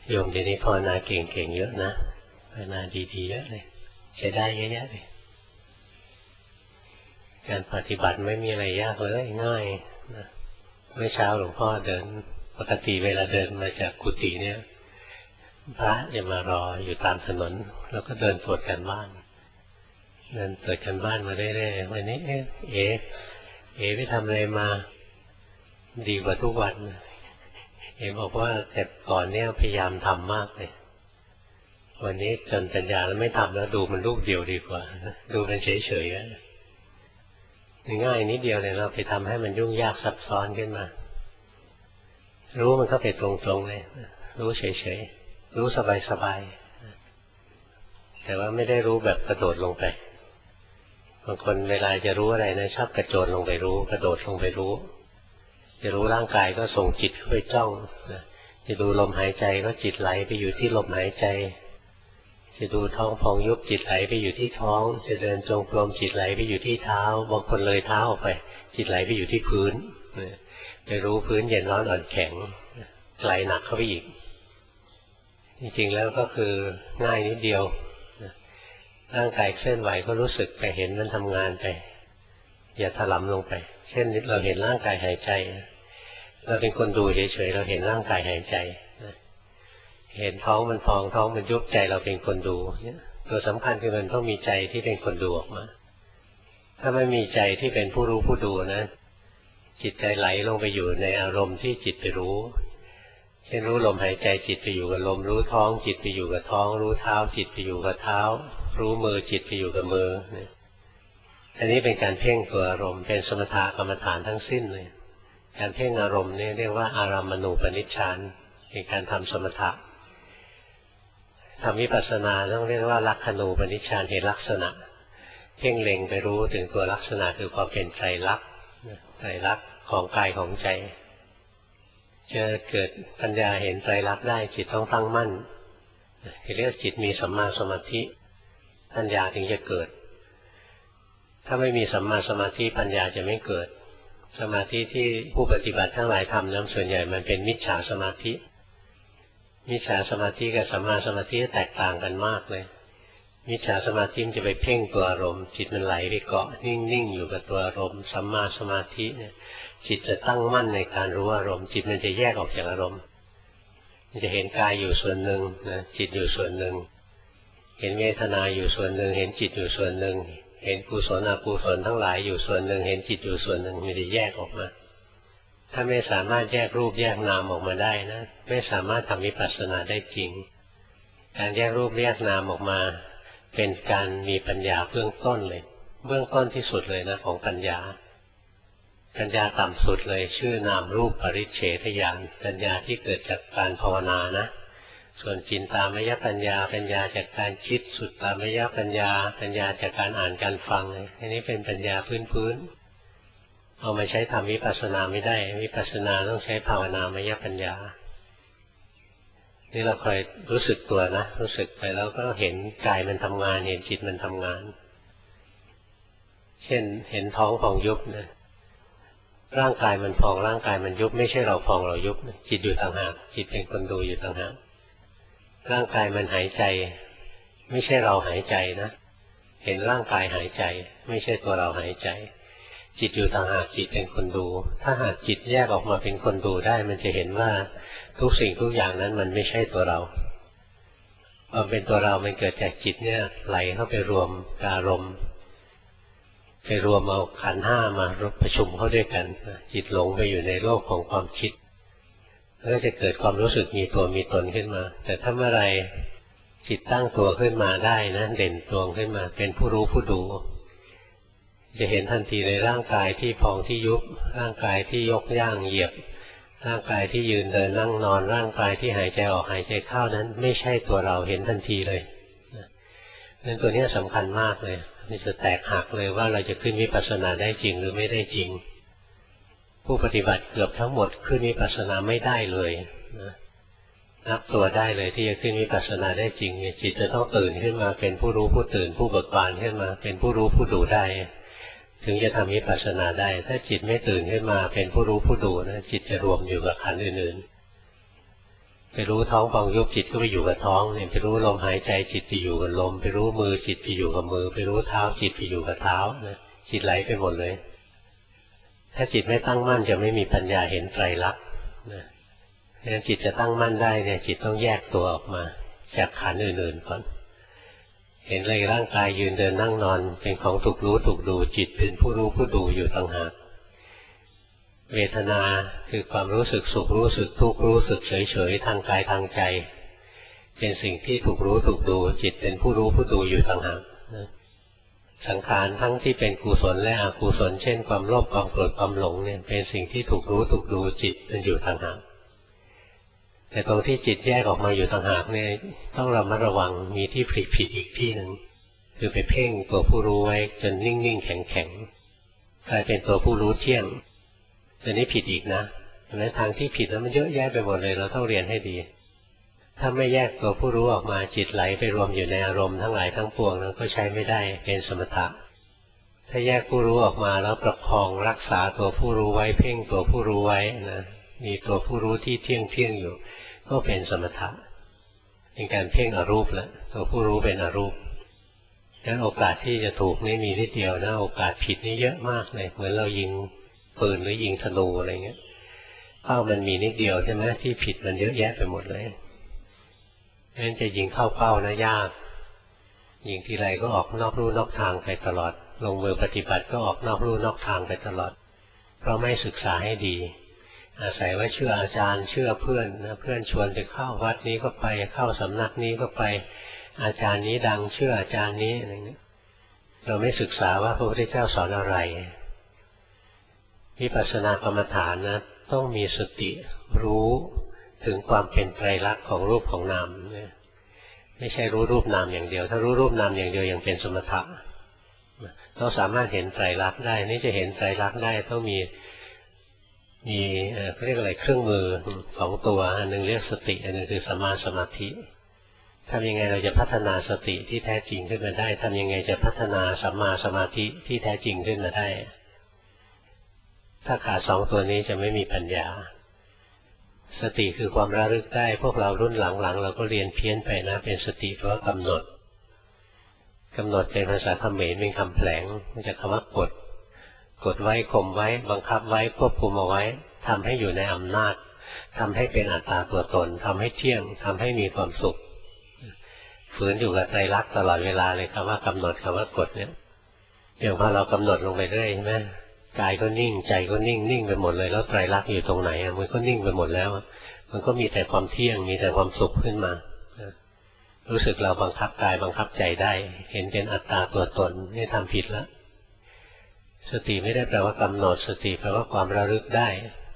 โยมเดี๋ยวนี้ภาวนาเก่งๆเยอะนะภาวนาดีๆเยอะเลยใช้ได้เยอะแยะเลยการปฏิบัติไม่มีอะไรยากเลยง่ายนะเมื่อเช้าหลวงพ่อเดินปกติเวลาเดินมาจากกุฏิเนี่ยพระจะมารออยู่ตามถนนแล้วก็เดินตรวจกันบ้านเดินตรวจกันบ้านมาเรื่อยๆวันนี้เอ๋ไปทำอะไรมาดีกว่าทุกวันเอ๋บอกว่าแต่ก่อนเนี่ยพยายามทำมากเลยวันนี้จนปัญญาแล้วไม่ทำแล้วดูมันรูปเดียวดีกว่าดูมันเฉยๆง่ายนิดเดียวเลยเราไปทำให้มันยุ่งยากซับซ้อนขึ้นมารู้มันก็ไปตรงๆเลยรู้เฉยๆรู้สบายๆแต่ว่าไม่ได้รู้แบบกระโดดลงไปบางคนเวลาจะรู้อะไรนะชอบกระโจนลงไปรู้กระโดดลงไปรู้จะรู้ร่างกายก็ส่งจิตเข้าไปจ้องจะดูลมหายใจก็จิตไหลไปอยู่ที่ลมหายใจจะดูท้องพองยุบจิตไหลไปอยู่ที่ท้องจะเดินจงกรมจิตไหลไปอยู่ที่เท้าบางคนเลยเท้าออกไปจิตไหลไปอยู่ที่พื้นไปรู้พื้นเย็นร้อนอ่อนแข็งไหลหนักเข้าไปอีกจริงๆแล้วก็คือง่ายนิดเดียวร่างกายเคลื่อนไหวก็รู้สึกไปเห็นมันทำงานไปอย่าถลำลงไปเช่นเราเห็นร่างกายหายใจเราเป็นคนดูเฉยๆเราเห็นร่างกายหายใจเห็นท้องมันพองท้องมันยุบใจเราเป็นคนดูตัวสำคัญคือมันต้องมีใจที่เป็นคนดูออกมาถ้าไม่มีใจที่เป็นผู้รู้ผู้ดูนะจิตใจไหลลงไปอยู่ในอารมณ์ที่จิตไปรู้เช่นรู้ลมหายใจจิตไปอยู่กับลมรู้ท้องจิตไปอยู่กับท้องรู้เท้าจิตไปอยู่กับเท้ารู้มือจิตไปอยู่กับมืออันนี้เป็นการเพ่งตัวอารมณ์เป็นสมถกรรมฐานทั้งสิ้นเลยการเพ่งอารมณ์นี่เรียกว่าอารัมมณูปนิชฌานเป็นการทำสมถะทำวิปัสสนาต้องเรียกว่าลักขณูปนิชฌานเห็นลักษณะเพ่งเล็งไปรู้ถึงตัวลักษณะคือความเป็นไตรลักษณ์ไตรลักษณ์ของกายของใจจะเกิดปัญญาเห็นไตรลักษณ์ได้จิตต้องตั้งมั่นเรียกจิตมีสัมมาสมาธิปัญญาถึงจะเกิดถ้าไม่มีสัมมาสมาธิปัญญาจะไม่เกิดสมาธิที่ผู้ปฏิบัติทั้งหลายทำนั้นส่วนใหญ่มันเป็นมิจฉาสมาธิมิจฉาสมาธิกับสัมมาสมาธิแตกต่างกันมากเลยมิจฉาสมาธิมันจะไปเพ่งตัวอารมณ์จิตมันไหลไปเกาะนิ่งๆอยู่กับตัวอารมณ์สัมมาสมาธิเนี่ยจิตจะตั้งมั่นในการรู้อารมณ์จิตมันจะแยกออกจากอารมณ์มันจะเห็นกายอยู่ส่วนหนึ่งนะจิตอยู่ส่วนหนึ่งเห็นเวทนาอยู่ส่วนหนึ่งเห็นจิตอยู่ส่วนหนึ่งเห็นกุศลอกุศลทั้งหลายอยู่ส่วนหนึ่งเห็นจิตอยู่ส่วนหนึ่งมันจะแยกออกมาถ้าไม่สามารถแยกรูปแยกนามออกมาได้นะไม่สามารถทำวิปัสสนาได้จริงการแยกรูปแยกนามออกมาเป็นการมีปัญญาเบื้องต้นเลยเบื้องต้นที่สุดเลยนะของปัญญาต่ำสุดเลยชื่อนามรูปปริเฉทญาณปัญญาที่เกิดจากการภาวนานะส่วนจินตามยปัญญาปัญญาจากการคิดสุตตามยปัญญาปัญญาจากการอ่านการฟังอันนี้เป็นปัญญาพื้นๆเอามาใช้ทำวิปัสสนาไม่ได้วิปัสสนาต้องใช้ภาวนามยปัญญานี่เราคอยรู้สึกตัวนะรู้สึกไปแล้วก็เห็นกายมันทำงานเห็นจิตมันทำงานเช่นเห็นท้องพองยุบนะร่างกายมันพองร่างกายมันยุบไม่ใช่เราพองเรายุบจิตอยู่ต่างหากจิตเป็นคนดูอยู่ต่างหากร่างกายมันหายใจไม่ใช่เราหายใจนะเห็นร่างกายหายใจไม่ใช่ตัวเราหายใจจิตอยู่ต่างหากจิตเป็นคนดูถ้าหากจิตแยกออกมาเป็นคนดูได้มันจะเห็นว่าทุกสิ่งทุกอย่างนั้นมันไม่ใช่ตัวเราความเป็นตัวเรามันเกิดจากจิตเนี่ยไหลเข้าไปรวมอารมณ์ไปรวมเอาขันธ์ห้ามาประชุมเข้าด้วยกันจิตหลงไปอยู่ในโลกของความคิดแล้วจะเกิดความรู้สึกมีตัวมีตนขึ้นมาแต่ถ้าเมื่อไรจิตตั้งตัวขึ้นมาได้นะเด่นตัวขึ้นมาเป็นผู้รู้ผู้ดูจะเห็นทันทีในร่างกายที่พองที่ยุบร่างกายที่ยกย่างเหยียบร่างกายที่ยืนเดินนั่งนอนร่างกายที่หายใจออกหายใจเข้านั้นไม่ใช่ตัวเราเห็นทันทีเลยนั่นตัวนี้สำคัญมากเลยมันจะแตกหักเลยว่าเราจะขึ้นวิปัสสนาได้จริงหรือไม่ได้จริงผู้ปฏิบัติเกือบทั้งหมดขึ้นวิปัสสนาไม่ได้เลยนับตัวได้เลยที่จะขึ้นวิปัสสนาได้จริงจิตจะต้องตื่นขึ้นมาเป็นผู้รู้ผู้ตื่นผู้เบิกบานขึ้นมาเป็นผู้รู้ผู้ดูได้ถึงจะทำวิปัสสนาได้ถ้าจิตไม่ตื่นขึ้นมาเป็นผู้รู้ผู้ดูนะจิตจะรวมอยู่กับขันธ์อื่นไปรู้ท้องพองยุบจิตก็ไปอยู่กับท้องเนี่ยไปรู้ลมหายใจจิตไปอยู่กับลมไปรู้มือจิตไปอยู่กับมือไปรู้เท้าจิตไปอยู่กับเท้านะจิตไหลไปหมดเลยถ้าจิตไม่ตั้งมั่นจะไม่มีปัญญาเห็นไตรลักษณ์นะเพราะฉะนั้นจิตจะตั้งมั่นได้เนี่ยจิตต้องแยกตัวออกมาจากขันธ์อื่นๆก่อนเห็นเลยร่างกายยืนเดินนั่งนอนเป็นของถูกรู้ถูกดูจิตเป็นผู้รู้ผู้ดูอยู่ต่างหากเวทนาคือความรู้สึกสุขรู้สึกทุกข์รู้สึกเฉยๆทางกายทางใจเป็นสิ่งที่ถูกรู้ถูกดูจิตเป็นผู้รู้ผู้ดูอยู่ต่างหากสังขารทั้งที่เป็นกุศลและอกุศลเช่นความโลภความโกรธความหลงเนี่ยเป็นสิ่งที่ถูกรู้ถูกดูจิตมันอยู่ต่างหากแต่ตรงที่จิตแยกออกมาอยู่ต่างหากเนี่ยต้องระมัดระวังมีที่ผิดอีกที่หนึ่งคือไปเพ่งตัวผู้รู้ไว้จนนิ่งๆแข็งๆกลายเป็นตัวผู้รู้เที่ยงตัวนี้ผิดอีกนะในทางที่ผิดแล้วมันเยอะแยะไปหมดเลยเราต้องเรียนให้ดีถ้าไม่แยกตัวผู้รู้ออกมาจิตไหลไปรวมอยู่ในอารมณ์ทั้งหลายทั้งปวงนั้นก็ใช้ไม่ได้เป็นสมถะถ้าแยกผู้รู้ออกมาแล้วประคองรักษาตัวผู้รู้ไว้เพ่งตัวผู้รู้ไว้นะมีตัวผู้รู้ที่เที่ยงอยู่ก็เป็นสมถะเป็นการเพ่งอรูปแล้วตัวผู้รู้เป็นอรูปงั้นโอกาสที่จะถูกนี่มีนิดเดียวนะโอกาสผิดนี่เยอะมากเลยเหมือนเรายิงปืนหรือยิงธนูอะไรเงี้ยเป้ามันมีนิดเดียวใช่ไหมที่ผิดมันเยอะแยะไปหมดเลยงั้นจะยิงเข้าเป้านะยากยิงทีไรก็ออกนอกลู่นอกทางไปตลอดลงมือปฏิบัติก็ออกนอกลู่นอกทางไปตลอดเพราะไม่ศึกษาให้ดีอาศัยว่าเชื่ออาจารย์เชื่อเพื่อนนะเพื่อนชวนไปเข้าวัดนี้ก็ไปเข้าสำนักนี้ก็ไปอาจารย์นี้ดังเชื่ออาจารย์นี้อะไรเงี้ยเราไม่ศึกษาว่าพระพุทธเจ้าสอนอะไรวิปัสสนากรรมฐานนะต้องมีสติรู้ถึงความเป็นไตรลักษณ์ของรูปของนามไม่ใช่รู้รูปนามอย่างเดียวถ้ารู้รูปนามอย่างเดียวยังเป็นสมถะเราสามารถเห็นไตรลักษณ์ได้นี่จะเห็นไตรลักษณ์ได้ต้องมีเรียกอะไรเครื่องมือสองตัวอันนึงเรียกสติอันนึงคือสัมมาสมาธิทำยังไงเราจะพัฒนาสติที่แท้จริงขึ้นมาได้ทำยังไงจะพัฒนาสัมมาสมาธิที่แท้จริงขึ้นมาได้ถ้าขาดสองตัวนี้จะไม่มีปัญญาสติคือความระลึกได้พวกเรารุ่นหลังๆเราก็เรียนเพี้ยนไปนะเป็นสติเพราะกำหนดเป็นภาษาเขมรเป็นคำแผลงมันจะคำว่ากดไว้ข่มไว้บังคับไว้ควบคุมเอาไว้ทำให้อยู่ในอำนาจทำให้เป็นอัตตาตัวตนทำให้เที่ยงทำให้มีความสุขฝืนอยู่กับไตรลักษณ์ตลอดเวลาเลยคำว่ากำหนดคำว่ากดเนี่ยอย่างพอเรากำหนดลงไปเรื่อยใช่ไหมกายก็นิ่งใจก็นิ่งไปหมดเลยแล้วไตรลักษณ์อยู่ตรงไหนมันก็นิ่งไปหมดแล้วมันก็มีแต่ความเที่ยงมีแต่ความสุขขึ้นมารู้สึกเราบังคับกายบังคับใจได้เห็นเป็นอัตตาตัวตนนี่ทำผิดแล้วสติไม่ได้แปลว่ากำหนดสติแปลว่าความระลึกได้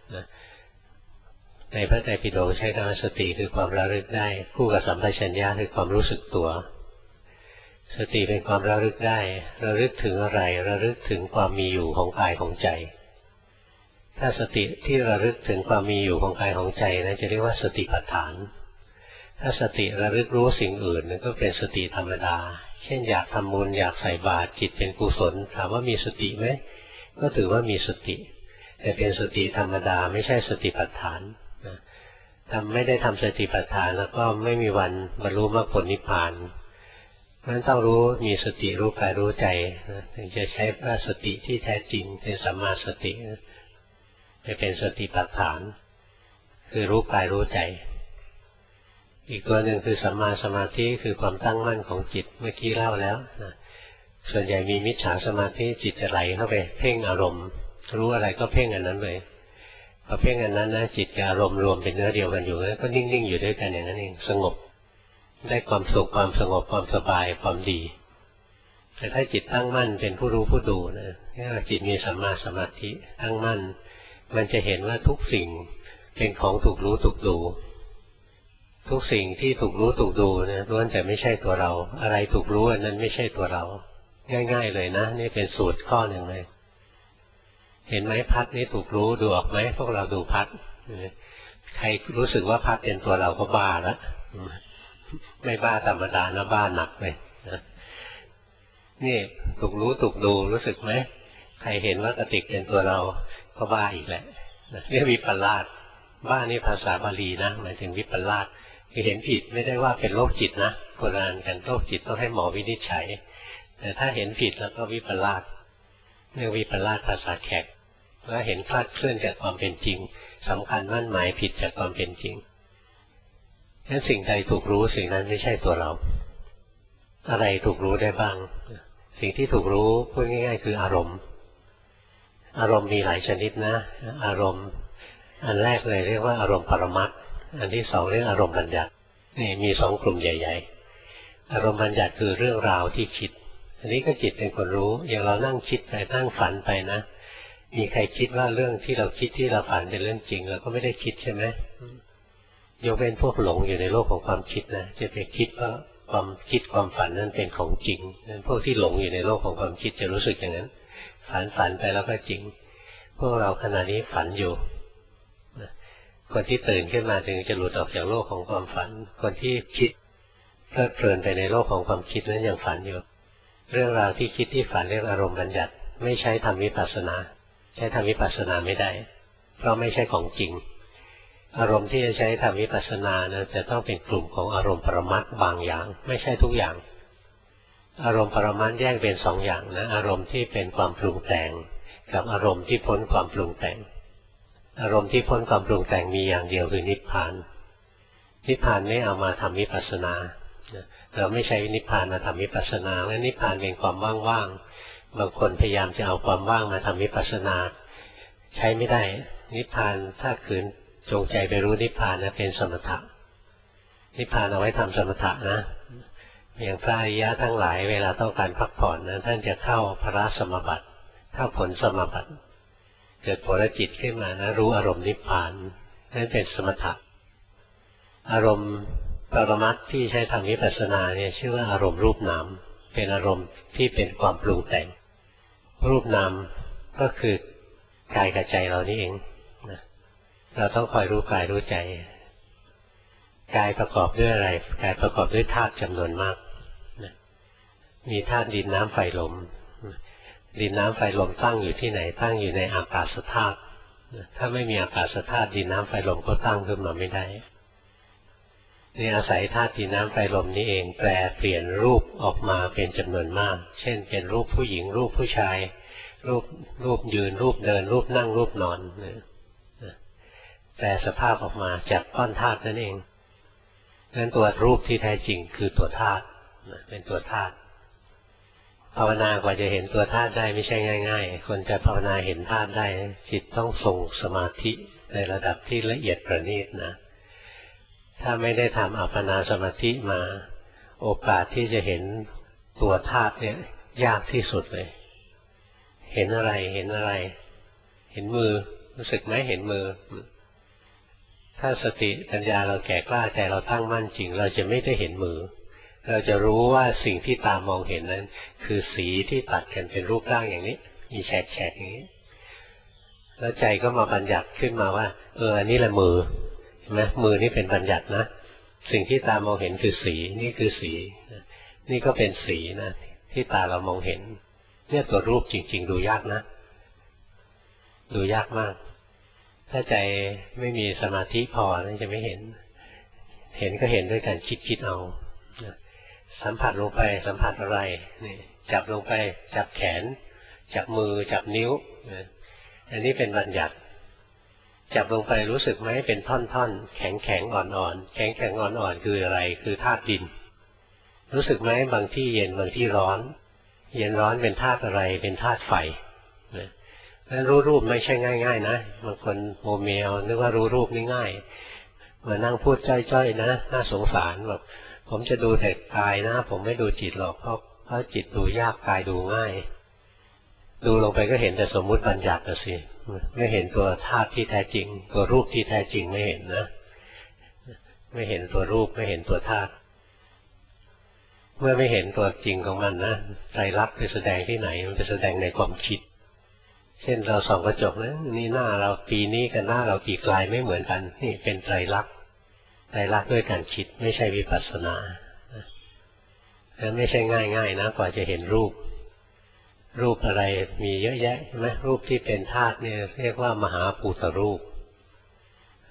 ในพระไตรปิฎกใช้คำว่าสติคือความระลึกได้คู่กับสัมปชัญญะคือความรู้สึกตัวสติเป็นความระลึกได้ระลึกถึงอะไรระลึกถึงความมีอยู่ของกายของใจถ้าสติที่ระลึกถึงความมีอยู่ของกายของใจนะจะเรียกว่าสติปัฏฐานถ้าสติระลึกรู้สิ่งอื่นก็เป็นสติธรรมดาเช่นอยากทำบุญอยากใส่บาตรจิตเป็นกุศลถามว่ามีสติไหมก็ถือว่ามีสติแต่เป็นสติธรรมดาไม่ใช่สติปัฏฐานไม่ได้ทำสติปัฏฐานแล้วก็ไม่มีวันบรรลุมรรคผลนิพพานเพราะฉะนั้นต้องรู้มีสติรู้กายรู้ใจถึงจะใช้ว่าสติที่แท้จริงเป็นสัมมาสติจะเป็นสติปัฏฐานคือรู้กายรู้ใจอีกตัวหนึ่งคือสัมมาสมาธิคือความตั้งมั่นของจิตเมื่อกี้เล่าแล้วนะส่วนใหญ่มีมิจฉาสมาธิจิตจะไหลเข้าไปเพ่งอารมณ์รู้อะไรก็เพ่งอันนั้นเลยพอเพ่งอันนั้นนะจิตกับอารมณ์รวมเป็นเนื้อเดียวกันอยู่แล้วก็นิ่งๆอยู่ด้วยกันอย่างนั้นเองสงบได้ความสุขความสงบความสบายความดีแต่ถ้าจิตตั้งมั่นเป็นผู้รู้ผู้ดูนะจิตมีสัมมาสมาธิตั้งมั่นมันจะเห็นว่าทุกสิ่งเป็นของถูกรู้ถูกดูทุกสิ่งที่ถูกรู้ถูกดูนะล้วนแต่ไม่ใช่ตัวเราอะไรถูกรู้อันนั้นไม่ใช่ตัวเราง่ายๆเลยนะนี่เป็นสูตรข้อหนึ่งเลยเห็นไหมพัดนี้ถูกรู้ดูออกไหมพวกเราดูพัดใครรู้สึกว่าพัดเป็นตัวเราก็บ้าแล้วไม่บ้าธรรมดานะบ้าหนักเลยนะนี่ถูกรู้ถูกดูรู้สึกไหมใครเห็นว่ากระติกเป็นตัวเราก็บ้าอีกแหละเรียกวิปลาสบ้านี่ภาษาบาลีนะหมายถึงวิปลาสคือเห็นผิดไม่ได้ว่าเป็นโรคจิตนะโบราณกันโรคจิตต้องให้หมอวินิจฉัยแต่ถ้าเห็นผิดแล้วก็วิปลาสเรียกวิปลาสภาษาแขกว่าเห็นคลาดเคลื่อนจากความเป็นจริงสำคัญมั่นหมายผิดจากความเป็นจริงถ้าสิ่งใดถูกรู้สิ่งนั้นไม่ใช่ตัวเราอะไรถูกรู้ได้บ้างสิ่งที่ถูกรู้พูดง่ายๆคืออารมณ์มีหลายชนิดนะอารมณ์อันแรกเลยเรียกว่าอารมณ์ปรมัตถ์อันที่สองเรียกอารมณ์บัญญัตินี่มีสองกลุ่มใหญ่ๆอารมณ์บัญญัติคือเรื่องราวที่คิดอันนี้ก็จิตเป็นคนรู้อย่างเรานั่งคิดไปนั่งฝันไปนะมีใครคิดว่าเรื่องที่เราคิดที่เราฝันเป็นเรื่องจริงเราก็ไม่ได้คิดใช่ไหมยกเว้นพวกหลงอยู่ในโลกของความคิดนะจะไปคิดว่าความคิดความฝันนั้นเป็นของจริงพวกที่หลงอยู่ในโลกของความคิดจะรู้สึกอย่างนั้นฝันไปแล้วก็จริงพวกเราขณะนี้ฝันอยู่คนที่ตื่นขึ้นมาถึงจะหลุดออกจากโลกของความฝันคนที่คิดเพลิดเพลินไปในโลกของความคิดนั้นยังฝันอยู่เรื่องราวที่คิดที่ฝันเรียกอารมณ์บัญญัติไม่ใช้ทำวิปัสสนาใช้ทำวิปัสสนาไม่ได้เพราะไม่ใช่ของจริงอารมณ์ที่จะใช้ทำวิปัสสนานะจะต้องเป็นกลุ่มของอารมณ์ปรมัตถ์บางอย่างไม่ใช่ทุกอย่างอารมณ์ปรมัตถ์แยกเป็นสองอย่างนะอารมณ์ที่เป็นความปรุงแต่งกับอารมณ์ที่พ้นความปรุงแต่งอารมณ์ที่พ้นความปรุงแต่งมีอย่างเดียวคือนิพพานนิพพานไม่เอามาทำวิปัสสนาเราไม่ใช้นิพพานมาทำวิปัสสนาเพราะนิพพานเป็นความว่างๆบางคนพยายามจะเอาความว่างมาทำวิปัสสนาใช้ไม่ได้นิพพานถ้าขืนจงใจไปรู้นิพพานนะเป็นสมถะนิพพานเอาไว้ทำสมถะนะอย่างพระอริยะทั้งหลายเวลาต้องการพักผ่อนนะท่านจะเข้าพระสมบัติเข้าผลสมบัติเกิดผลจิตขึ้นมานะรู้อารมณ์นิพพานนั่นเป็นสมถะอารมณ์ปรมัตถ์ที่ใช้ทำวิปัสสนาเนี่ยชื่อว่าอารมณ์รูปนามเป็นอารมณ์ที่เป็นความปรุงแต่งรูปนามก็คือกายกับใจเรานี่เองนะเราต้องคอยรู้กายรู้ใจกายประกอบด้วยอะไรกายประกอบด้วยธาตุจำนวนมากนะมีธาตุดินน้ำไฟลมดินน้ำไฟลมตั้งอยู่ที่ไหนตั้งอยู่ในอากาศธาตุถ้าไม่มีอากาศธาตุดินน้ำไฟลมก็ตั้งขึ้นมาไม่ได้นี่อาศัยธาตุดินน้ำไฟลมนี้เองแปลเปลี่ยนรูปออกมาเป็นจำนวนมากเช่นเป็นรูปผู้หญิงรูปผู้ชายรูปยืนรูปเดินรูปนั่งรูปนอนแปลสภาพออกมาจากก้อนธาตุนั่นเองนั้นตัวรูปที่แท้จริงคือตัวธาตุเป็นตัวธาตุภาวนากว่าจะเห็นตัวธาตุได้ไม่ใช่ง่ายๆคนจะภาวนาเห็นธาตุได้จิตต้องทรงสมาธิในระดับที่ละเอียดประณีตนะถ้าไม่ได้ทำอัปปนาสมาธิมาโอกาสที่จะเห็นตัวธาตุเนี่ยยากที่สุดเลยเห็นอะไรเห็นมือรู้สึกไหมเห็นมือถ้าสติปัญญาเราแก่กล้าใจเราตั้งมั่นจริงเราจะไม่ได้เห็นมือเราจะรู้ว่าสิ่งที่ตามองเห็นนั้นคือสีที่ตัดกันเป็นรูปร่างอย่างนี้มีแฉกอย่างนี้แล้วใจก็มาบัญญัติขึ้นมาว่าอันนี้แหละมือเห็นไหมมือนี่เป็นบัญญัตินะสิ่งที่ตามองเห็นคือสีนี่คือสีนี่ก็เป็นสีนะที่ตาเรามองเห็นเนี่ยตัวรูปจริงๆดูยากนะดูยากมากถ้าใจไม่มีสมาธิพอนั่นจะไม่เห็นก็เห็นด้วยการคิดเอาสัมผัสลงไปสัมผัสอะไรนี่จับลงไปจับแขนจับมือจับนิ้วอันนี้เป็นบัญญัติจับลงไปรู้สึกไหมเป็นท่อนๆแข็งอ่อนๆแข็งอ่อนๆคืออะไรคือธาตุดินรู้สึกไหมบางที่เย็นบางที่ร้อนเย็นร้อนเป็นธาตุอะไรเป็นธาตุไฟนั้นรู้รูปไม่ใช่ง่ายๆนะบางคนโมเมลนึกว่ารู้รูปนี่ง่ายมานั่งพูดจ้อยๆนะน่าสงสารแบบผมจะดูแต่กายนะผมไม่ดูจิตหรอกเพราะจิตดูยากกายดูง่ายดูลงไปก็เห็นแต่สมมุติบัญญัติสิไม่เห็นตัวธาตุที่แท้จริงตัวรูปที่แท้จริงไม่เห็นนะไม่เห็นตัวรูปไม่เห็นตัวธาตุเมื่อไม่เห็นตัวจริงของมันนะไตรลักษณ์ไปแสดงที่ไหนมันไปแสดงในความคิดเช่นเราส่องกระจกนะนี่หน้าเราปีนี้กับหน้าเราปีกลายไม่เหมือนกันนี่เป็นไตรลักษณ์ด้วยการคิดไม่ใช่วิปัสสนาแล้วไม่ใช่ง่ายๆนะกว่าจะเห็นรูปอะไรมีเยอะแยะใช่ไหมรูปที่เป็นธาตุเนี่ยเรียกว่ามหาภูตรูป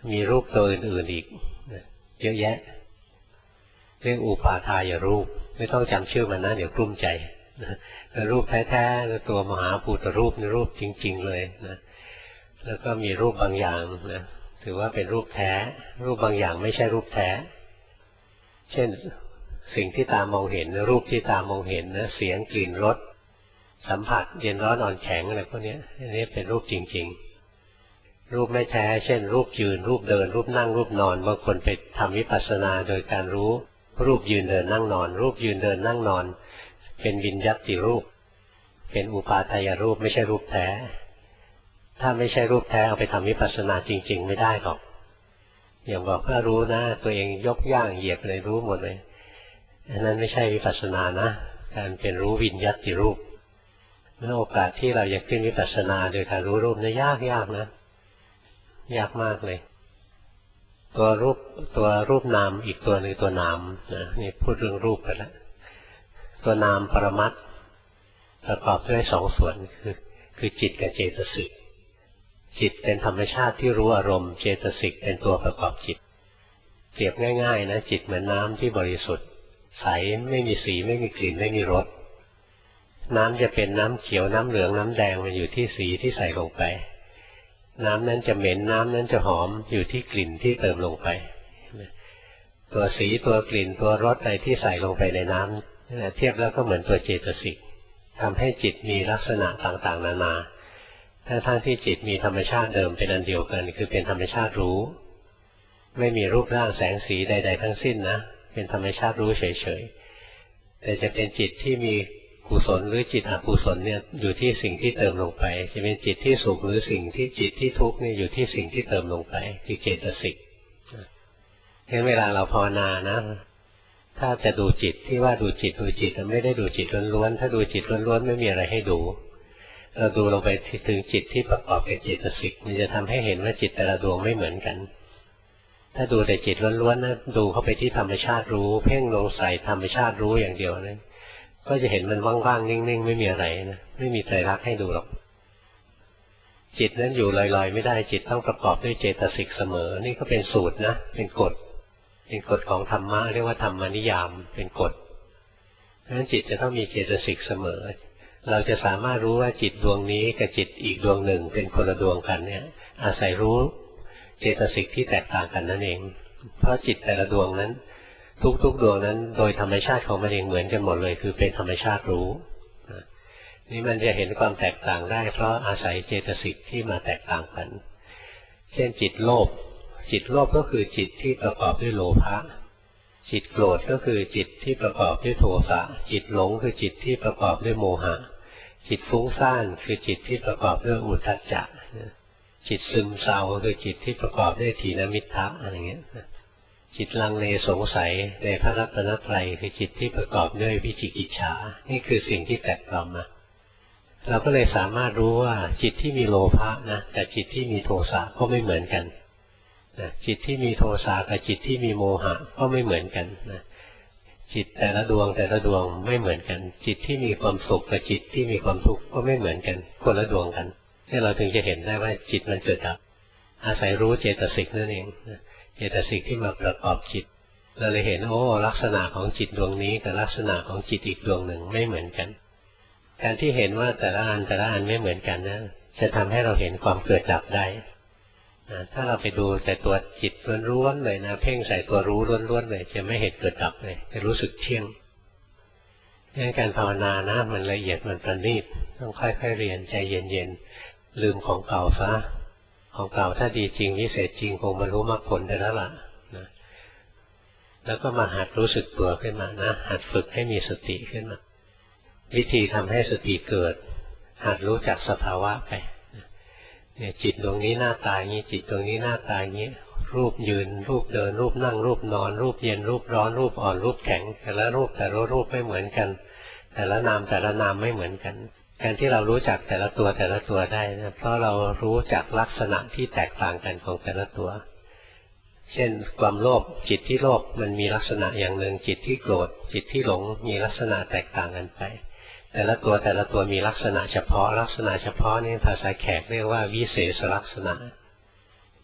มีรูปตัวอื่นๆอีกเยอะแยะเรียกอุปาทายรูปไม่ต้องจำชื่อมันนะเดี๋ยวกลุ้มใจรูปแท้ๆตัวมหาภูตรูปในรูปจริงๆเลยนะแล้วก็มีรูปบางอย่างนะถือว่าเป็นรูปแท้รูปบางอย่างไม่ใช่รูปแท้เช่นสิ่งที่ตามองเห็นรูปที่ตามองเห็นนะเสียงกลิ่นรสสัมผัสเย็นร้อนอ่อนแข็งอะไรพวกนี้อันนี้เป็นรูปจริงๆรูปไม่แท้เช่นรูปยืนรูปเดินรูปนั่งรูปนอนบางคนไปทำวิปัสสนาโดยการรู้รูปยืนเดินนั่งนอนรูปยืนเดินนั่งนอนเป็นวิญญัติรูปเป็นอุปาทายรูปไม่ใช่รูปแท้ถ้าไม่ใช่รูปแท้เอาไปทำวิปัสสนาจริงๆไม่ได้หรอกอย่างบอกว่ารู้นะตัวเองยกย่างเหยียบเลยรู้หมดเลยอันนั้นไม่ใช่วิปัสสนานะการเป็นรู้วิญญัติรูปโอกาสที่เราจะขึ้นวิปัสสนาโดยการรู้รูปนี่ยากนะยากมากเลยตัวรูปนามอีกตัวหนึ่งตัวนามนะนี่พูดเรื่องรูปไปแล้วตัวนามปรมัตถ์ประกอบด้วยสองส่วนคือจิตกับเจตสิกจิตเป็นธรรมชาติที่รู้อารมณ์เจตสิกเป็นตัวประกอบจิตเปรียบง่ายๆนะจิตเหมือนน้ำที่บริสุทธิ์ใสไม่มีสีไม่มีกลิ่นไม่มีรสน้ำจะเป็นน้ำเขียวน้ำเหลืองน้ำแดงมันอยู่ที่สีที่ใส่ลงไปน้ำนั้นจะเหม็นน้ำนั้นจะหอมอยู่ที่กลิ่นที่เติมลงไปตัวสีตัวกลิ่นตัวรสอะไรที่ใส่ลงไปในน้ำเทียบแล้วก็เหมือนตัวเจตสิกทำให้จิตมีลักษณะต่างๆนานาทั้งที่จิตมีธรรมชาติเดิมเป็นอันเดียวกันคือเป็นธรรมชาติรู้ไม่มีรูปร่างแสงสีใดๆทั้งสิ้นนะเป็นธรรมชาติรู้เฉยๆแต่จะเป็นจิตที่มีกุศลหรือจิตอกุศลเนี่ยอยู่ที่สิ่งที่เติมลงไปจะเป็นจิตที่สุขหรือสิ่งที่จิตที่ทุกข์เนี่ยอยู่ที่สิ่งที่เติมลงไปคือเจตสิกงั้นเวลาเราภาวนานะถ้าจะดูจิตที่ว่าดูจิตไม่ได้ดูจิตล้วนๆถ้าดูจิตล้วนๆไม่มีอะไรให้ดูเราดูลงไปถึงจิตที่ประกอบกับเจตสิกมันจะทำให้เห็นว่าจิตแต่ละดวงไม่เหมือนกันถ้าดูแต่จิตล้วนๆนะดูเข้าไปที่ธรรมชาติรู้เพ่งลงใส่ธรรมชาติรู้อย่างเดียวนะก็จะเห็นมันว่างๆนิ่งๆไม่มีอะไรนะไม่มีไตรลักษณ์ให้ดูหรอกจิตนั้นอยู่ลอยๆไม่ได้จิตต้องประกอบด้วยเจตสิกเสมอนี่ก็เป็นสูตรนะเป็นกฎของธรรมะเรียกว่าธรรมนิยามเป็นกฎเพราะฉะนั้นจิตจะต้องมีเจตสิกเสมอเราจะสามารถรู้ว่าจิตดวงนี้กับจิตอีกดวงหนึ่งเป็นคนละดวงกันเนี่ยอาศัยรู้เจตสิกที่แตกต่างกันนั่นเองเพราะจิตแต่ละดวงนั้นทุกๆดวงนั้นโดยธรรมชาติของมันเองเหมือนกันหมดเลยคือเป็นธรรมชาติรู้นี่มันจะเห็นความแตกต่างได้เพราะอาศัยเจตสิกที่มาแตกต่างกันเช่นจิตโลภก็คือจิตที่ประกอบด้วยโลภะจิตโกรธก็คือจิตที่ประกอบด้วยโทสะจิตหลงคือจิตที่ประกอบด้วยโมหะจิตฟุ้งซ่านคือจิตที่ประกอบด้วยอุทธัจจะจิตซึมเศร้าคือจิตที่ประกอบด้วยถีนมิทธะอะไรเงี้ยจิตลังเลสงสัยในพระรัตนตรัยคือจิตที่ประกอบด้วยวิจิกิจฉานี่คือสิ่งที่แตกต่างมาเราก็เลยสามารถรู้ว่าจิตที่มีโลภะนะกับจิตที่มีโทสะก็ไม่เหมือนกันจิตที่มีโทสะกับจิตที่มีโมหะก็ไม่เหมือนกันนะจิตแต่ละดวงไม่เหมือนกันจิตที่มีความสุขกับจิตที่มีความทุกข์ก็ไม่เหมือนกันคนละดวงกันนี่เราถึงจะเห็นได้ว่าจิตมันเกิดดับอาศัยรู้เจตสิกนั่นเองเจตสิกที่มาประกอบจิตเราเลยเห็นลักษณะของจิตดวงนี้กับลักษณะของจิตอีกดวงหนึ่งไม่เหมือนกันการที่เห็นว่าแต่ละอันไม่เหมือนกันนะจะทำให้เราเห็นความเกิดดับได้ถ้าเราไปดูแต่ตัวจิตล้วนๆเลยนะเพ่งใส่ตัวรู้ล้วนๆเลยจะไม่เห็นเกิดดับเลยจะรู้สึกเที่ยงงั้นการภาวนานะมันละเอียดมันประณีตต้องค่อยๆเรียนใจเย็นๆลืมของเก่าซะของเก่าถ้าดีจริงวิเศษจริงคงบรรลุมรรคผลได้แล้วล่ะนะแล้วก็มาหัดรู้สึกตัวขึ้นมานะหัดฝึกให้มีสติขึ้นมาวิธีทำให้สติเกิดหัดรู้จักสภาวะไปเนี่ยจิตดวงนี้หน้าตาอย่างนี้จิตดวงนี้หน้าตาอย่างนี้รูปยืนรูปเดินรูปนั่งรูปนอนรูปเย็นรูปร้อนรูปอ่อนรูปแข็งแต่ละรูปไม่เหมือนกันแต่ละนามไม่เหมือนกันการที่เรารู้จักแต่ละตัวได้นะเพราะเรารู้จักลักษณะที่แตกต่างกันของแต่ละตัวเช่นความโลภจิตที่โลภมันมีลักษณะอย่างหนึ่งจิตที่โกรธจิตที่หลงมีลักษณะแตกต่างกันไปแต่ละตัวมีลักษณะเฉพาะนี่ภาษาแขกเรียกว่าวิเศษลักษณะ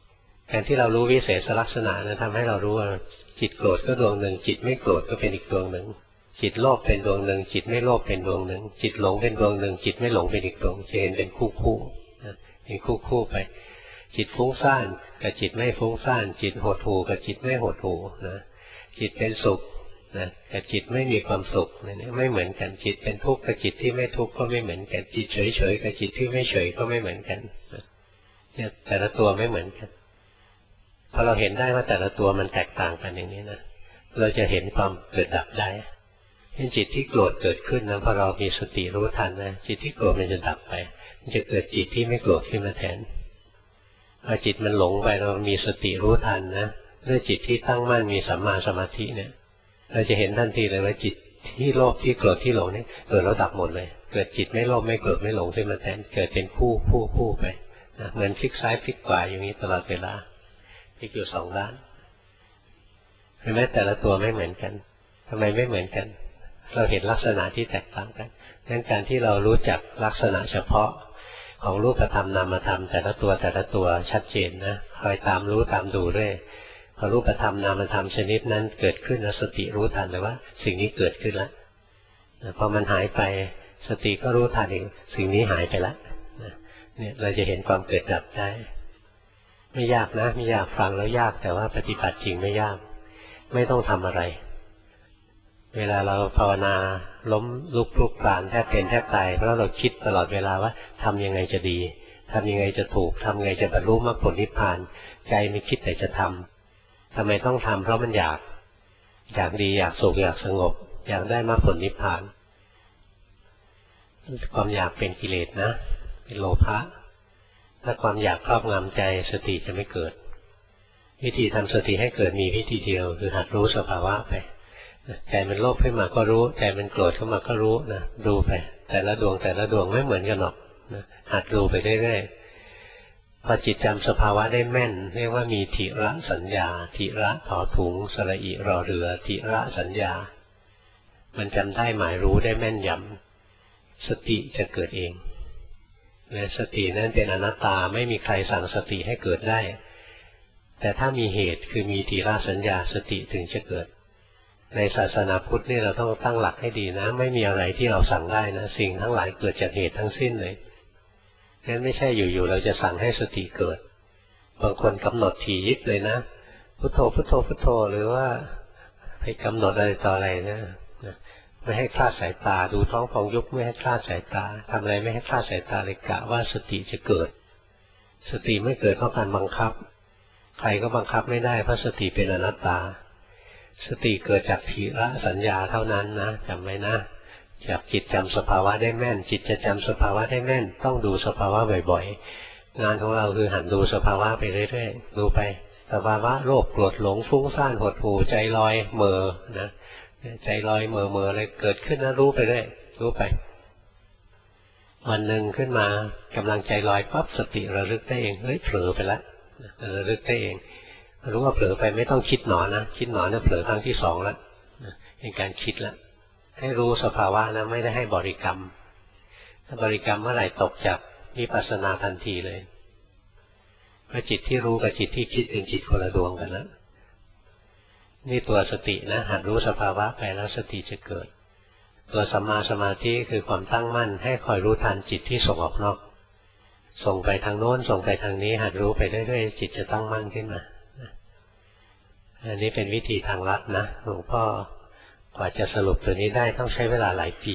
การที่เรารู้วิเศษลักษณะนั้นทำให้เรารู้ว่าจิตโกรธก็ดวงหนึ่งจิตไม่โกรธก็เป็นอีกดวงหนึ่งจิตโลภเป็นดวงหนึ่งจิตไม่โลภเป็นดวงหนึ่งจิตหลงเป็นดวงหนึ่งจิตไม่หลงเป็นอีกดวงจะเห็นเป็นคู่เห็นคู่ไปจิตฟุ้งซ่านกับจิตไม่ฟุ้งซ่านจิตหดหู่กับจิตไม่หดหู่นะจิตเป็นสุขนะกับจิตไม่มีความสุขนี่ไม่เหมือนกันจิตเป็นทุกข์กับจิตที่ไม่ทุกข์ก็ไม่เหมือนกันจิตเฉยๆกับจิตที่ไม่เฉยก็ไม่เหมือนกันเนี่ยแต่ละตัวไม่เหมือนกันพอเราเห็นได้ว่าแต่ละตัวมันแตกต่างกันอย่างนี้นะเราจะเห็นความเกิดดับได้เห็นจิตที่โกรธเกิดขึ้นนะพอเรามีสติรู้ทันนะจิตที่โกรธมันจะดับไปมันจะเกิดจิตที่ไม่โกรธขึ้นมาแทนพอจิตมันหลงไปเรามีสติรู้ทันนะด้วยจิตที่ตั้งมั่นมีสัมมาสมาธิเนี่ยเราจะเห็นทันทีเลยว่าจิตที่โลภที่โกรธที่หลงนี่เกิดแล้วดับหมดเลยเกิดจิตไม่โลภไม่โกรธไม่หลงขึ้นมาแทนเกิดเป็นคู่ไปนะเหมือนพลิกซ้ายพลิกขวาอย่างนี้ตลอดเวลาพลิกอยู่สองด้านเห็นไหมแต่ละตัวไม่เหมือนกันทำไมไม่เหมือนกันเราเห็นลักษณะที่แตกต่างกันดังนั้นการที่เรารู้จักลักษณะเฉพาะของรูปธรรมนามธรรมแต่ละตัวชัดเจนนะคอยตามรู้ตามดูด้วยพอรูปธรรมนามธรรมชนิดนั้นเกิดขึ้นสติรู้ทันเลยว่าสิ่งนี้เกิดขึ้นแล้วพอมันหายไปสติก็รู้ทันอีกสิ่งนี้หายไปแล้วเนี่ยเราจะเห็นความเกิดดับได้ไม่ยากนะไม่ยากฟังแล้วยากแต่ว่าปฏิบัติจริงไม่ยากไม่ต้องทำอะไรเวลาเราภาวนาล้มลุกคลุกคลานแทบเป็นแทบตายเพราะเราคิดตลอดเวลาว่าทำยังไงจะดีทำยังไงจะถูกทำยังไงจะบรรลุมรรคผลนิพพานใจไม่คิดแต่จะทำทำไมต้องทำเพราะมันอยากดีอยากสุขอยากสงบอยากได้มรรคผลนิพพานความอยากเป็นกิเลสนะเป็นโลภะถ้าความอยากครอบงำใจสติจะไม่เกิดวิธีทำสติให้เกิดมีวิธีเดียวคือหัดรู้สภาวะไปใจมันโลภขึ้นมาก็รู้ใจมันโกรธขึ้นมาก็รู้นะดูไปแต่ละดวงไม่เหมือนกันหรอกนะหัดดูไปเรื่อยๆพอจิตจำสภาวะได้แม่นเรียกว่ามีทิระสัญญาทิระถอถุงสระอิรอเรือทิระสัญญามันจำได้หมายรู้ได้แม่นยำสติจะเกิดเองและสตินั้นเป็นอนัตตาไม่มีใครสั่งสติให้เกิดได้แต่ถ้ามีเหตุคือมีทิระสัญญาสติถึงจะเกิดในศาสนาพุทธนี่เราต้องตั้งหลักให้ดีนะไม่มีอะไรที่เราสั่งได้นะสิ่งทั้งหลายเกิดจากเหตุทั้งสิ้นเลยงั้นไม่ใช่อยู่ๆเราจะสั่งให้สติเกิดบางคนกำหนดถี่ยิบเลยนะพุทโธพุทโธพุทโธหรือว่าไปกำหนดอะไรต่ออะไรนะไม่ให้คลาดสายตาดูท้องพองยุบไม่ให้คลาดสายตาทำอะไรไม่ให้คลาดสายตาเลยกะว่าสติจะเกิดสติไม่เกิดเพราะการบังคับใครก็บังคับไม่ได้เพราะสติเป็นอนัตตาสติเกิดจากทิระสัญญาเท่านั้นนะจำไว้นะจากจิตจำสภาวะได้แม่นจิตจะจำสภาวะได้แม่นต้องดูสภาวะบ่อยๆงานของเราคือหันดูสภาวะไปเรื่อยๆดูไปสภาวะโลภโกรธหลงฟุ้งซ่านหดหู่ใจลอยเม่อนะใจลอยเม่ออะไรเกิดขึ้นนะรู้ไปเรื่อยรู้ไปวันหนึ่งขึ้นมากำลังใจลอยปั๊บสติระลึกได้เองเฮ้ยเผลอไปแล้วระลึกได้เองรู้ว่าเผลอไปไม่ต้องคิดหนอนะคิดหนอเนี่ยเผลอครั้งที่สองแล้วเป็นการคิดแล้วให้รู้สภาวะนะไม่ได้ให้บริกรรมถ้าบริกรรมเมื่อไหร่ตกจากวิปัสสนาทันทีเลยเพราะจิตที่รู้กับจิตที่คิดเป็นจิตคนละดวงกันแล้วนี่ตัวสตินะหัดรู้สภาวะไปแล้วสติจะเกิดตัวสัมมาสมาธิคือความตั้งมั่นให้คอยรู้ทันจิตที่ส่งออกนอกส่งไปทางโน้นส่งไปทางนี้หัดรู้ไปเรื่อยๆจิตจะตั้งมั่นขึ้นมาอันนี้เป็นวิธีทางลัดนะหลวงพ่อกว่าจะสรุปตัวนี้ได้ต้องใช้เวลาหลายปี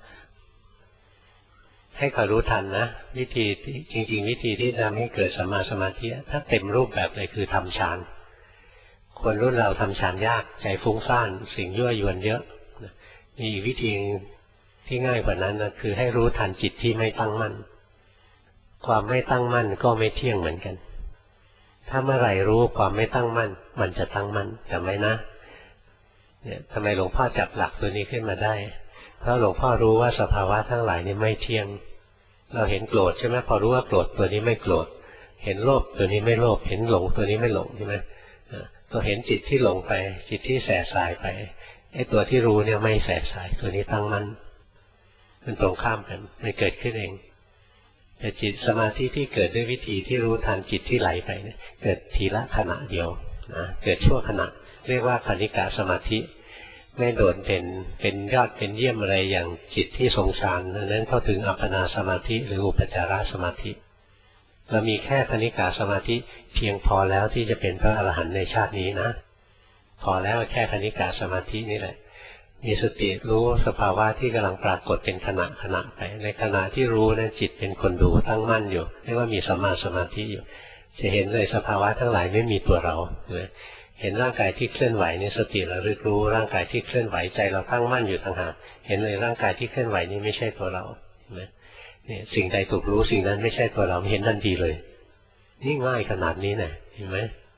ให้คอยรู้ทันนะวิธีจริงๆวิธีที่จะทำให้เกิดสัมมาสมาธิถ้าเต็มรูปแบบเลยคือทำฌานคนรุ่นเราทำฌานยากใจฟุ้งซ่านสิ่งยั่วยวนเยอะมีอีกวิธีที่ง่ายกว่านั้นนะคือให้รู้ทันจิตที่ไม่ตั้งมั่นความไม่ตั้งมั่นก็ไม่เที่ยงเหมือนกันถ้าเมื่อไหร่รู้ความไม่ตั้งมั่นมันจะตั้งมั่นจำไว้นะเนี่ยทำไมหลวงพ่อจับหลักตัวนี้ขึ้นมาได้เพราะหลวงพ่อรู้ว่าสภาวะทั้งหลายนี่ไม่เที่ยงเราเห็นโกรธใช่ไหมพอรู้ว่าโกรธตัวนี้ไม่โกรธเห็นโลภตัวนี้ไม่โลภเห็นหลงตัวนี้ไม่หลงใช่ไหมตัวเห็นจิตที่หลงไปจิตที่แสบสายไปไอ้ตัวที่รู้เนี่ยไม่แสบสายตัวนี้ตั้งมั่นมันตรงข้ามกันมันเกิดขึ้นเองแต่จิตสมาธิที่เกิดด้วยวิธีที่รู้ทันจิตที่ไหลไปเนี่ยเกิดทีละขณะเดียวนะเกิดชั่วขณะเรียกว่าคณิกะสมาธิไม่โดดเด่นเป็นยอดเป็นเยี่ยมอะไรอย่างจิตที่ทรงฌานนั้นเข้าถึงอัปปนาสมาธิหรืออุปจารสมาธิเรามีแค่คณิกะสมาธิเพียงพอแล้วที่จะเป็นพระอรหันต์ในชาตินี้นะพอแล้วแค่คณิกะสมาธินี่แหละมีสติรู้สภาวะที่กำลังปรากฏเป็นขณะขณะไปในขณะที่รู้นั้นจิตเป็นคนดูตั้งมั่นอยู่เรียกว่ามีสัมมาสมาธิอยู่จะเห็นเลยสภาวะทั้งหลายไม่มีตัวเราเห็นร่างกายที่เคลื่อนไหวในสติระลึกรู้ร่างกายที่เคลื่อนไหวใจเราตั้งมั่นอยู่ต่างหากเห็นเลยร่างกายที่เคลื่อนไหวนี้ไม่ใช่ตัวเราเนี่ยสิ่งใดถูกรู้สิ่งนั้นไม่ใช่ตัวเราเห็นทันทีเลยนี่ง่ายขนาดนี้นะเห็นไหม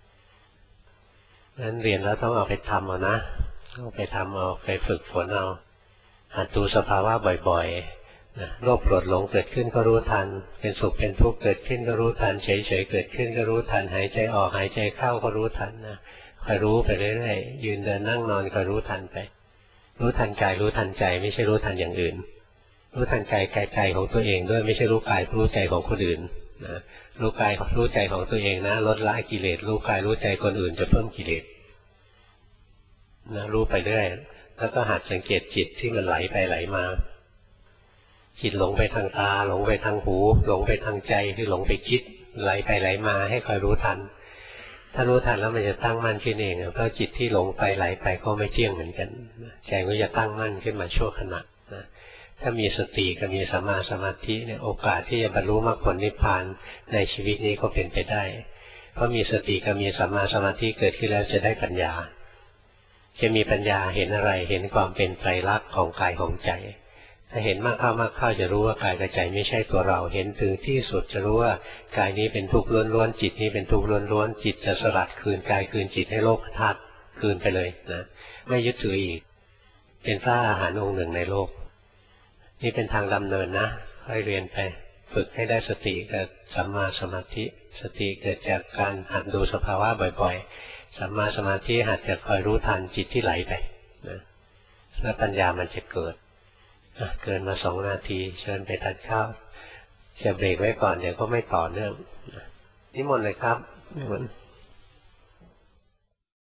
งั้นเรียนแล้วต้องเอาไปทำเอานะต้องไปทำเอาไปฝึกฝนเอาหัดดูสภาวะบ่อยๆโลภโกรธหลงเกิดขึ้นก็รู้ทันเป็นสุขเป็นทุกข์เกิดขึ้นก็รู้ทันเฉยๆเกิดขึ้นก็รู้ทันหายใจออกหายใจเข้าก็รู้ทันนะคอยรู้ไปเรื่อยๆยืนเดินนั่งนอนก็รู้ทันไปรู้ทันกายรู้ทันใจไม่ใช่รู้ทันอย่างอื่นรู้ทันกายใจของตัวเองด้วยไม่ใช่รู้กายรู้ใจของคนอื่นนะรู้กายรู้ใจของตัวเองนะลดละกิเลสรู้กายรู้ใจคนอื่นจะเพิ่มกิเลสนะรู้ไปเรื่อยแล้วก็หัดสังเกตจิตที่มันไหลไปไหลมาจิตหลงไปทางตาหลงไปทางหูหลงไปทางใจคือหลงไปคิดไหลไปไหลมาให้คอยรู้ทันถ้ารู้ทันแล้วมันจะตั้งมั่นขึ้นเองเพราะจิตที่หลงไปไหลไปก็ไม่เที่ยงเหมือนกันใจก็จะตั้งมั่นขึ้นมาชั่วขณะนะถ้ามีสติกับมีสัมมาสมาธิเนี่ยโอกาสที่จะบรรลุมรรคผลนิพพานในชีวิตนี้ก็เป็นไปได้เพราะมีสติกับมีสัมมาสมาธิเกิดขึ้นแล้วจะได้ปัญญาจะมีปัญญาเห็นอะไรเห็นความเป็นไตรลักษณ์ของกายของใจถ้าเห็นมากเข้าจะรู้ว่ากายกับใจไม่ใช่ตัวเราเห็นถึงที่สุดจะรู้ว่ากายนี้เป็นทุกข์ล้วนๆจิตนี้เป็นทุกข์ล้วนๆจิตจะสลัดคืนกายคืนจิตให้โลกธาตุคืนไปเลยนะไม่ยึดถืออีกเป็นพระอรหันต์องค์หนึ่งในโลกนี่เป็นทางดำเนินนะค่อยเรียนไปฝึกให้ได้สติกับสัมมาสมาธิสติเกิดจากการหัดดูสภาวะบ่อยๆสัมมาสมาธิหัดจะคอยรู้ทันจิตที่ไหลไปนะแล้วปัญญามันจะเกิดเกินมา2 นาทีเชิญไปทานข้าวจะเบรกไว้ก่อนเดี๋ยวก็ไม่ต่อเนื่องนิมนต์เลยครับนิมนต์